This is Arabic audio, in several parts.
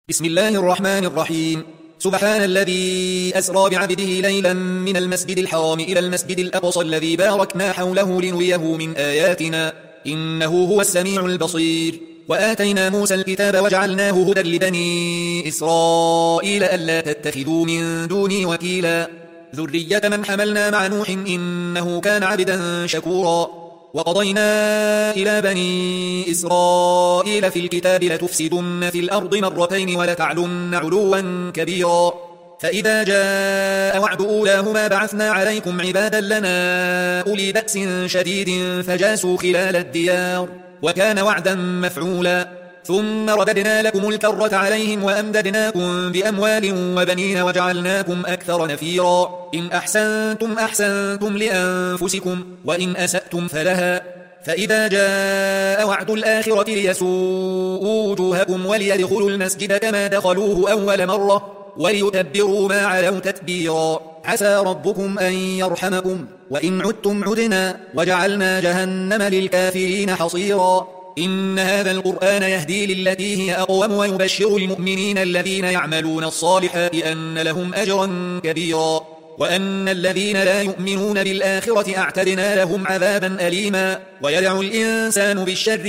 بسم الله الرحمن الرحيم. سبحان الذي أسرى بعبده ليلا من المسجد الحرام إلى المسجد الأقصى الذي باركنا حوله لنريه من آياتنا إنه هو السميع البصير. وآتينا موسى الكتاب وجعلناه هدى لبني إسرائيل ألا تتخذوا من دوني وكيلا ذرية من حملنا مع نوح إنه كان عبدا شكورا. وقضينا إلى بني إسرائيل في الكتاب لتفسدن في الأرض مرتين ولتعلن علوا كبيرا. فإذا جاء وعد أولاهما بعثنا عليكم عبادا لنا أولي بأس شديد فجاسوا خلال الديار وكان وعدا مفعولا. ثم رددنا لكم الكرة عليهم وأمددناكم بأموال وبنين وجعلناكم أكثر نفيرا. إن أحسنتم أحسنتم لأنفسكم وإن أسأتم فلها. فإذا جاء وعد الآخرة ليسوءوا وجوهكم وليدخلوا المسجد كما دخلوه أول مرة وليتبروا ما علوا تتبيرا. عسى ربكم أن يرحمكم وإن عدتم عدنا وجعلنا جهنم للكافرين حصيرا. إن هذا القرآن يهدي للتي هي أقوم ويبشر المؤمنين الذين يعملون الصالحات أن لهم أجرا كبيرا وأن الذين لا يؤمنون بالآخرة أعتدنا لهم عذابا أليما. ويدعو الإنسان بالشر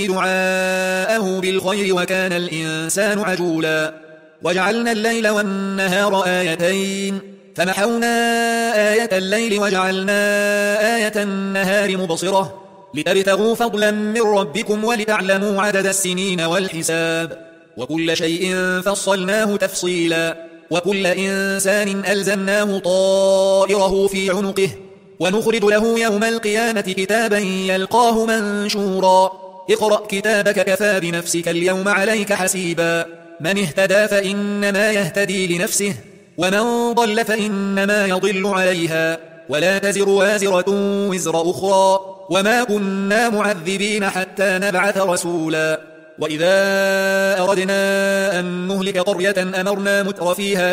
دعاءه بالخير وكان الإنسان عجولا. وجعلنا الليل والنهار آيتين فمحونا آية الليل وجعلنا آية النهار مبصرة لتبتغوا فضلا من ربكم ولتعلموا عدد السنين والحساب وكل شيء فصلناه تفصيلا. وكل إنسان ألزمناه طائره في عنقه ونخرج له يوم القيامة كتابا يلقاه منشورا. اقرأ كتابك كفى بنفسك اليوم عليك حسيبا. من اهتدى فإنما يهتدي لنفسه ومن ضل فإنما يضل عليها ولا تزر وازرة وزر أخرى وما كنا معذبين حتى نبعث رسولا. وإذا أردنا أن نهلك قرية أمرنا متر فيها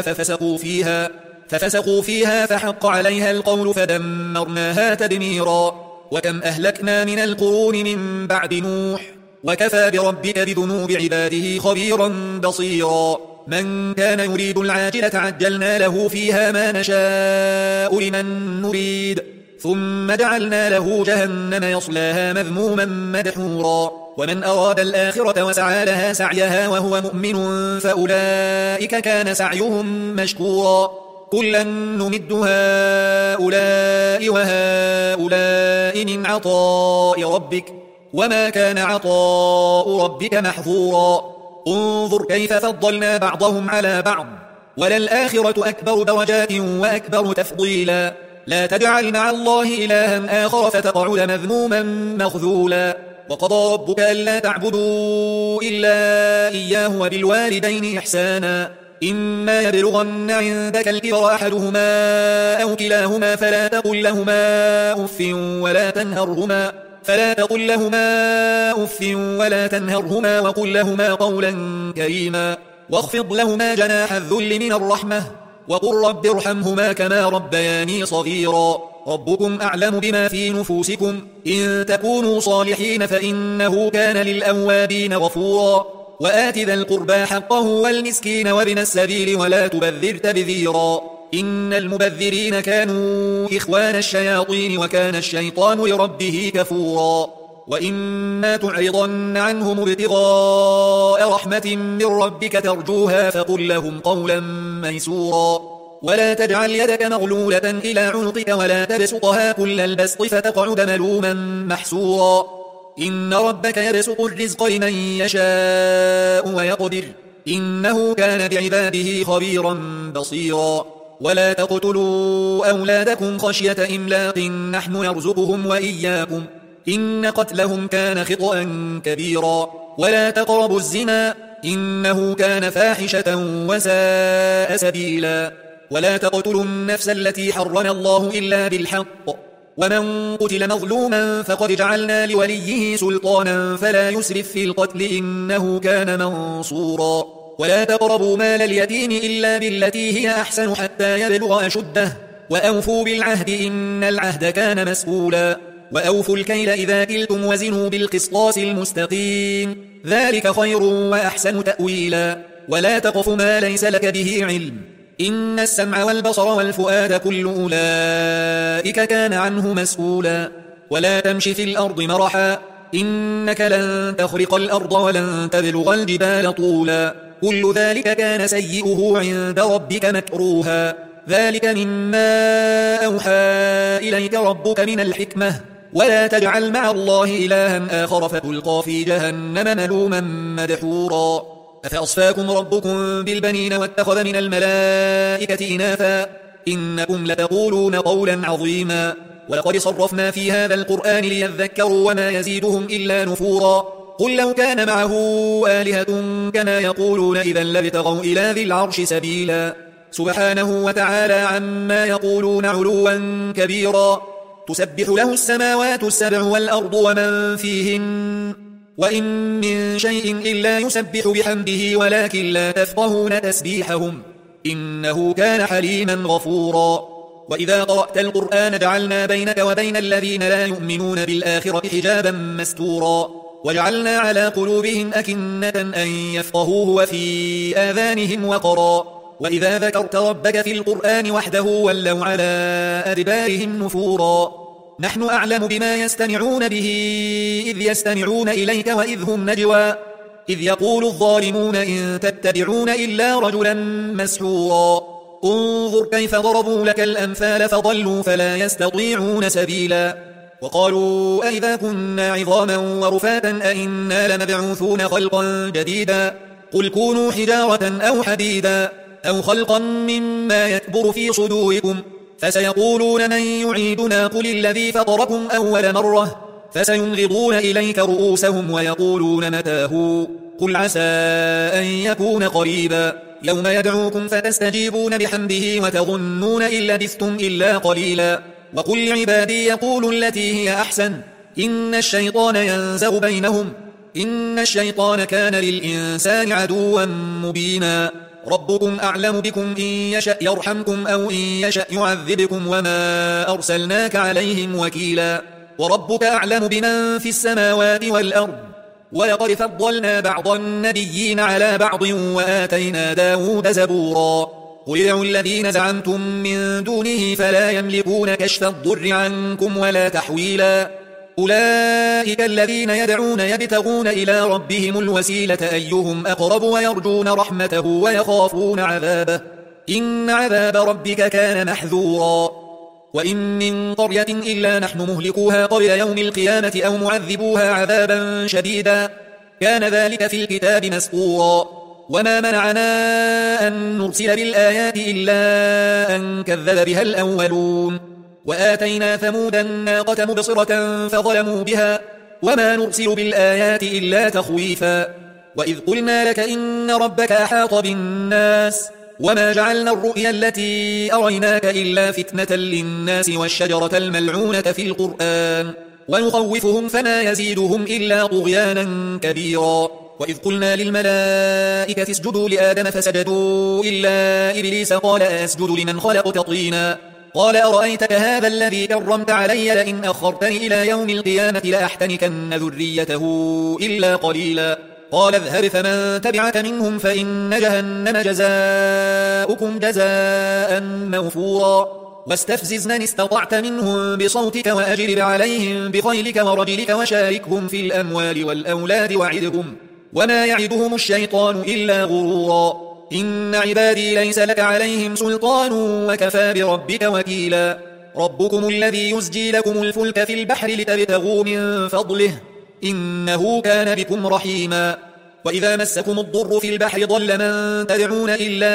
ففسقوا فيها فحق عليها القول فدمرناها تدميرا. وكم أهلكنا من القرون من بعد نوح وكفى بربك بذنوب عباده خبيرا بصيرا. من كان يريد العاجلة عجلنا له فيها ما نشاء لمن نريد ثم جعلنا له جهنم يصلاها مذموما مدحورا. ومن أراد الآخرة وسعى لها سعيها وهو مؤمن فأولئك كان سعيهم مشكورا. كلا نمد هؤلاء وهؤلاء من عطاء ربك وما كان عطاء ربك محظورا. انظر كيف فضلنا بعضهم على بعض وللآخرة أكبر درجات وأكبر تفضيلا. لا تجعل مع الله إلها آخر فتقعد مذموما مخذولا. وقضى ربك ألا تعبدوا إلا إياه وبالوالدين إحسانا. إما يبلغن عندك الكبر أحدهما أو كلاهما فلا تقل لهما أف ولا تنهرهما وقل لهما قولا كريما. واخفض لهما جناح الذل من الرحمة وقل رب ارحمهما كما ربياني صغيرا. ربكم أعلم بما في نفوسكم إن تكونوا صالحين فإنه كان للأوابين غفورا. وآت ذا القربى حقه والمسكين وابن السبيل ولا تبذر تبذيرا. إن المبذرين كانوا إخوان الشياطين وكان الشيطان لربه كفورا. وإما تعرضن عنهم ابتغاء رحمة من ربك ترجوها فقل لهم قولا ميسورا. ولا تجعل يدك مغلولة إلى عنقك ولا تبسطها كل البسط فتقعد ملوما محسورا. إن ربك يبسط الرزق لمن يشاء ويقدر إنه كان بعباده خبيرا بصيرا. ولا تقتلوا أولادكم خشية إملاق نحن نرزقهم وإياكم إن قتلهم كان خطأ كبيرا. ولا تقربوا الزنا إنه كان فاحشة وساء سبيلا. ولا تقتلوا النفس التي حرم الله إلا بالحق ومن قتل مظلوما فقد جعلنا لوليه سلطانا فلا يسرف في القتل إنه كان منصورا. ولا تقربوا مال اليتيم إلا بالتي هي أحسن حتى يبلغ أشده وأوفوا بالعهد إن العهد كان مسؤولا. وأوفوا الكيل إذا كلتم وزنوا بالقسطاس المستقيم ذلك خير وأحسن تأويلا. ولا تقف ما ليس لك به علم. إن السمع والبصر والفؤاد كل أولئك كان عنه مسؤولا. ولا تمشي في الأرض مرحا إنك لن تخرق الأرض ولن تبلغ الجبال طولا كل ذلك كان سيئه عند ربك مكروها ذلك مما أوحى إليك ربك من الحكمة ولا تجعل مع الله إلها آخر فتلقى في جهنم ملوما مدحورا أفأصفاكم ربكم بالبنين واتخذ من الملائكة إناثا إنكم لتقولون قولا عظيما ولقد صرفنا في هذا القرآن ليذكروا وما يزيدهم إلا نفورا قل لو كان معه آلهة كما يقولون إذا لابتغوا إلى ذي العرش سبيلا سبحانه وتعالى عما يقولون علوا كبيرا تسبح له السماوات السبع والأرض ومن فيهن وإن من شيء إلا يسبح بحمده ولكن لا تفقهون تسبيحهم إنه كان حليما غفورا وإذا قرأت القرآن جعلنا بينك وبين الذين لا يؤمنون بالآخرة حجابا مستورا وجعلنا على قلوبهم أكنة أن يفقهوه وفي آذانهم وقرا وإذا ذكرت ربك في القرآن وحده ولوا على أدبارهم نفورا نحن أعلم بما يستمعون به إذ يستمعون إليك وإذ هم نجوى إذ يقول الظالمون إن تتبعون إلا رجلا مسحورا انظر كيف ضربوا لك الأمثال فضلوا فلا يستطيعون سبيلا وقالوا أئذا كنا عظاما ورفاتا أئنا لمبعوثون خلقا جديدا قل كونوا حجارة أو حديدا أو خلقا مما يكبر في صدوركم فسيقولون من يعيدنا قل الذي فطركم أول مرة فسينغضون إليك رؤوسهم ويقولون متاه قل عسى أن يكون قريبا يوم يدعوكم فتستجيبون بحمده وتظنون إن لبثتم إلا قليلا وقل لعبادي يقولوا التي هي أحسن إن الشيطان ينزغ بينهم إن الشيطان كان للإنسان عدوا مبينا ربكم أعلم بكم إن يشأ يرحمكم أو إن يشأ يعذبكم وما أرسلناك عليهم وكيلا وربك أعلم بمن في السماوات والأرض ولقد فضلنا بعض النبيين على بعض وآتينا داود زبورا قل ادعوا الذين زعمتم من دونه فلا يملكون كشف الضر عنكم ولا تحويلا أولئك الذين يدعون يبتغون إلى ربهم الوسيلة أيهم أقرب ويرجون رحمته ويخافون عذابه إن عذاب ربك كان محذورا وإن من قرية إلا نحن مهلكوها قبل يوم القيامة أو معذبوها عذابا شديدا كان ذلك في الكتاب مسطورا وما منعنا أن نرسل بالآيات إلا أن كذب بها الأولون وآتينا ثمود الناقة مبصرة فظلموا بها وما نرسل بالآيات إلا تخويفا وإذ قلنا لك إن ربك أحاط بالناس وما جعلنا الرؤيا التي أريناك إلا فتنة للناس والشجرة الملعونة في القرآن ونخوفهم فما يزيدهم إلا طغيانا كبيرا وإذ قلنا للملائكة اسجدوا لآدم فسجدوا إلا إبليس قال أسجد لمن خلقت طينا قال أرأيتك هذا الذي كرمت علي لئن أخرتني إلى يوم القيامة لأحتنكن ذريته إلا قليلا قال اذهب فمن تبعك منهم فإن جهنم جزاؤكم جزاء موفورا واستفزز من استطعت منهم بصوتك وأجلب عليهم بخيلك ورجلك وشاركهم في الأموال والأولاد وعدهم وما يعدهم الشيطان إلا غرورا إن عبادي ليس لك عليهم سلطان وكفى بربك وكيلا ربكم الذي يزجي لكم الفلك في البحر لتبتغوا من فضله إنه كان بكم رحيما وإذا مسكم الضر في البحر ضل من تدعون إلا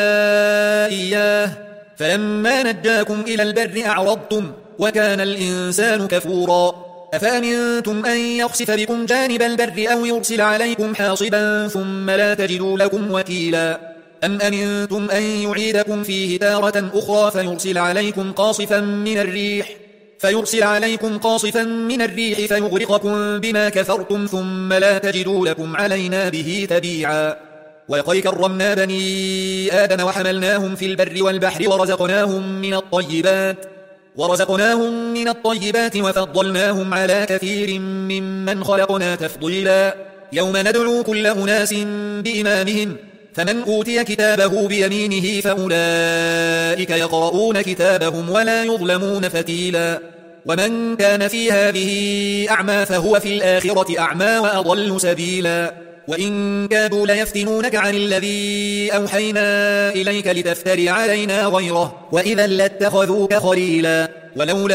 إياه فلما نجاكم إلى البر أعرضتم وكان الإنسان كفورا أفأمنتم أن يخسف بكم جانب البر أو يرسل عليكم حاصبا ثم لا تجدوا لكم وكيلا أم أمنتم أن يعيدكم فيه تارة أخرى فيرسل عليكم قاصفا من الريح فيغرقكم بما كفرتم ثم لا تجدوا لكم علينا به تبيعا ولقد كرمنا بني آدم وحملناهم في البر والبحر ورزقناهم من الطيبات وفضلناهم على كثير ممن خلقنا تفضيلا يوم ندعو كل أناس بإمامهم فمن أوتي كتابه بيمينه فأولئك يقرؤون كتابهم ولا يظلمون فتيلا ومن كان في هذه أعمى فهو في الآخرة أعمى وأضل سبيلا وإن كادوا ليفتنونك عن الذي أوحينا إليك لتفتري علينا غيره وإذا لاتخذوك خليلا ولولا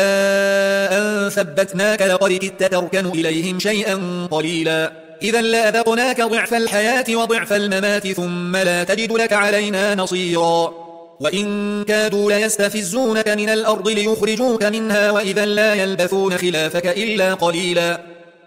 أن ثبتناك لقد كدت تركن إليهم شيئا قليلا إذا لأذقناك ضعف الحياة وضعف الممات ثم لا تجد لك علينا نصيرا وإن كادوا ليستفزونك من الأرض ليخرجوك منها وإذا لا يلبثون خلافك إلا قليلا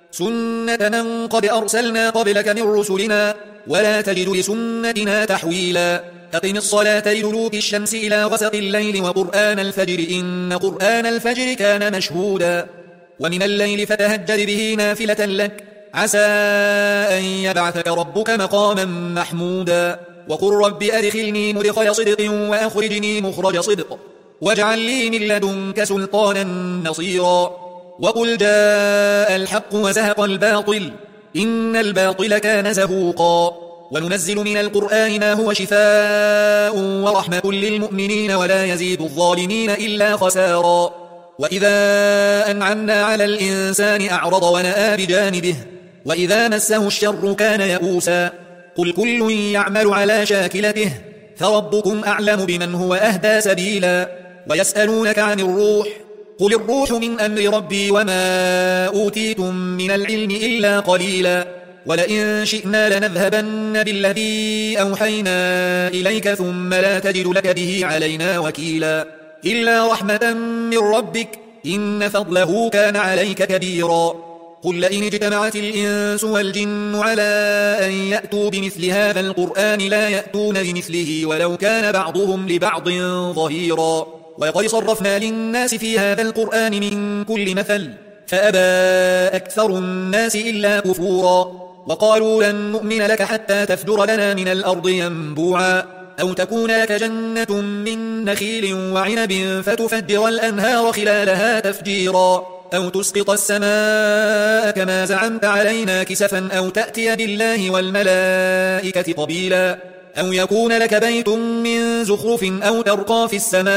سنة من قد أرسلنا قبلك من رسلنا ولا تجد لسنتنا تحويلا أقم الصلاة لدلوك الشمس إلى غسق الليل وقرآن الفجر إن قرآن الفجر كان مشهودا ومن الليل فتهجد به نافلة لك عسى أن يبعثك ربك مقاما محمودا وقل رب أدخلني مدخل صدق وأخرجني مخرج صدق واجعل لي من لدنك سلطانا نصيرا وقل جاء الحق وزهق الباطل إن الباطل كان زهوقا وننزل من القرآن ما هو شفاء ورحمة للمؤمنين ولا يزيد الظالمين إلا خسارا وإذا أنعمنا على الإنسان أعرض ونأى بجانبه وإذا مسه الشر كان يئوسا قل كل يعمل على شاكلته فربكم أعلم بمن هو أهدى سبيلا ويسألونك عن الروح قل الروح من أمر ربي وما أوتيتم من العلم إلا قليلا ولئن شئنا لنذهبن بالذي أوحينا إليك ثم لا تجد لك به علينا وكيلا إلا رحمة من ربك إن فضله كان عليك كبيرا قل لئن اجتمعت الإنس والجن على أن يأتوا بمثل هذا القرآن لا يأتون بمثله ولو كان بعضهم لبعض ظهيرا وقد صرفنا للناس في هذا القرآن من كل مثل فأبى أكثر الناس إلا كفورا وقالوا لن نؤمن لك حتى تفجر لنا من الأرض ينبوعا أو تكون لك جنة من نخيل وعنب فتفجر الأنهار خلالها تفجيرا أو تسقط السماء كما زعمت علينا كسفا أو تأتي بالله والملائكة قبيلا أو يكون لك بيت من زخرف أو ترقى في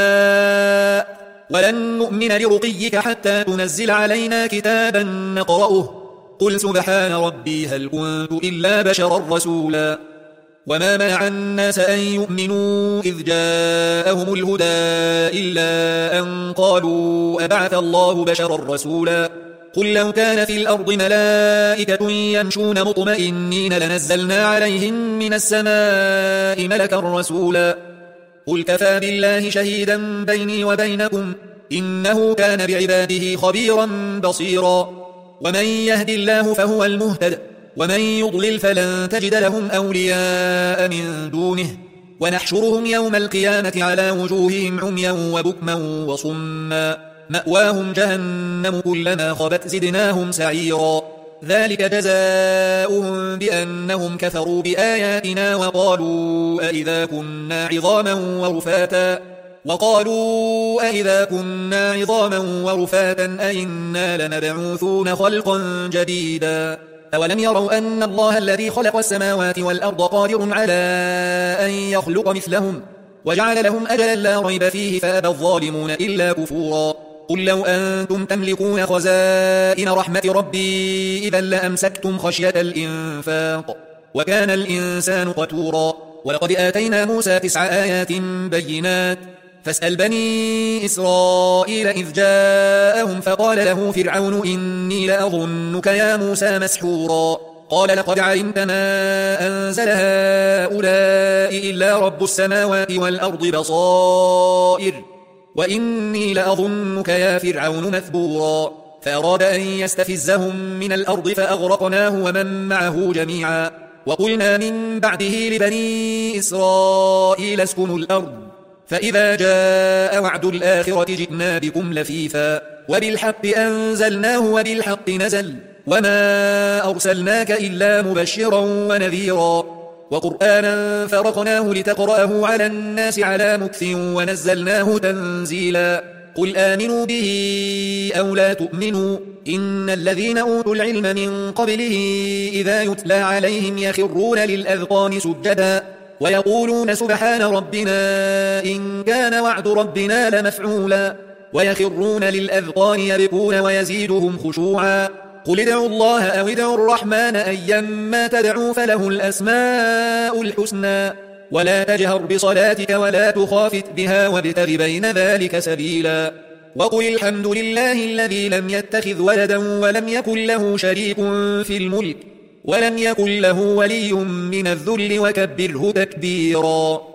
السماء ولن نؤمن لرقيك حتى تنزل علينا كتابا نقرأه قل سبحان ربي هل كنت إلا بشرا رسولا وما منع الناس أن يؤمنوا إذ جاءهم الهدى إلا أن قالوا أبعث الله بشرا رسولا قل لو كان في الأرض ملائكة يمشون مطمئنين لنزلنا عليهم من السماء ملكا رسولا قل كفى بالله شهيدا بيني وبينكم إنه كان بعباده خبيرا بصيرا ومن يهد الله فهو المهتد ومن يضلل فلن تجد لهم أولياء من دونه ونحشرهم يوم القيامة على وجوههم عميا وبكما وصما مأواهم جهنم كلما خبت زدناهم سعيرا ذلك جزاؤهم بأنهم كفروا بآياتنا وقالوا أئذا كنا عظاما ورفاتا أئنا لمبعوثون خلقا جديدا أولم يروا أن الله الذي خلق السماوات والأرض قادر على أن يخلق مثلهم وجعل لهم أجلا لا ريب فيه فأبى الظالمون إلا كفورا قل لو أنتم تملكون خزائن رحمة ربي إذا لأمسكتم خشية الإنفاق وكان الإنسان قتورا ولقد آتينا موسى 9 آيات بينات فاسأل بني إسرائيل إذ جاءهم فقال له فرعون إني لأظنك يا موسى مسحورا قال لقد علمت ما أنزل هؤلاء إلا رب السماوات والأرض بصائر وإني لأظنك يا فرعون مثبورا فأراد أن يستفزهم من الأرض فأغرقناه ومن معه جميعا وقلنا من بعده لبني إسرائيل اسكنوا الأرض فإذا جاء وعد الآخرة جئنا بكم لفيفا وبالحق أنزلناه وبالحق نزل وما أرسلناك إلا مبشرا ونذيرا وقرآنا فرقناه لتقرأه على الناس على مكث ونزلناه تنزيلا قل آمنوا به أو لا تؤمنوا إن الذين أوتوا العلم من قبله إذا يتلى عليهم يخرون للأذقان سجدا ويقولون سبحان ربنا إن كان وعد ربنا لمفعولا ويخرون للأذقان يبكون ويزيدهم خشوعا قل ادعوا الله أو ادعوا الرحمن أيما تدعوا فله الأسماء الحسنى ولا تجهر بصلاتك ولا تخافت بها وابتغ بين ذلك سبيلا وقل الحمد لله الذي لم يتخذ ولدا ولم يكن له شريك في الملك ولم يكن له ولي من الذل وكبره تكبيرا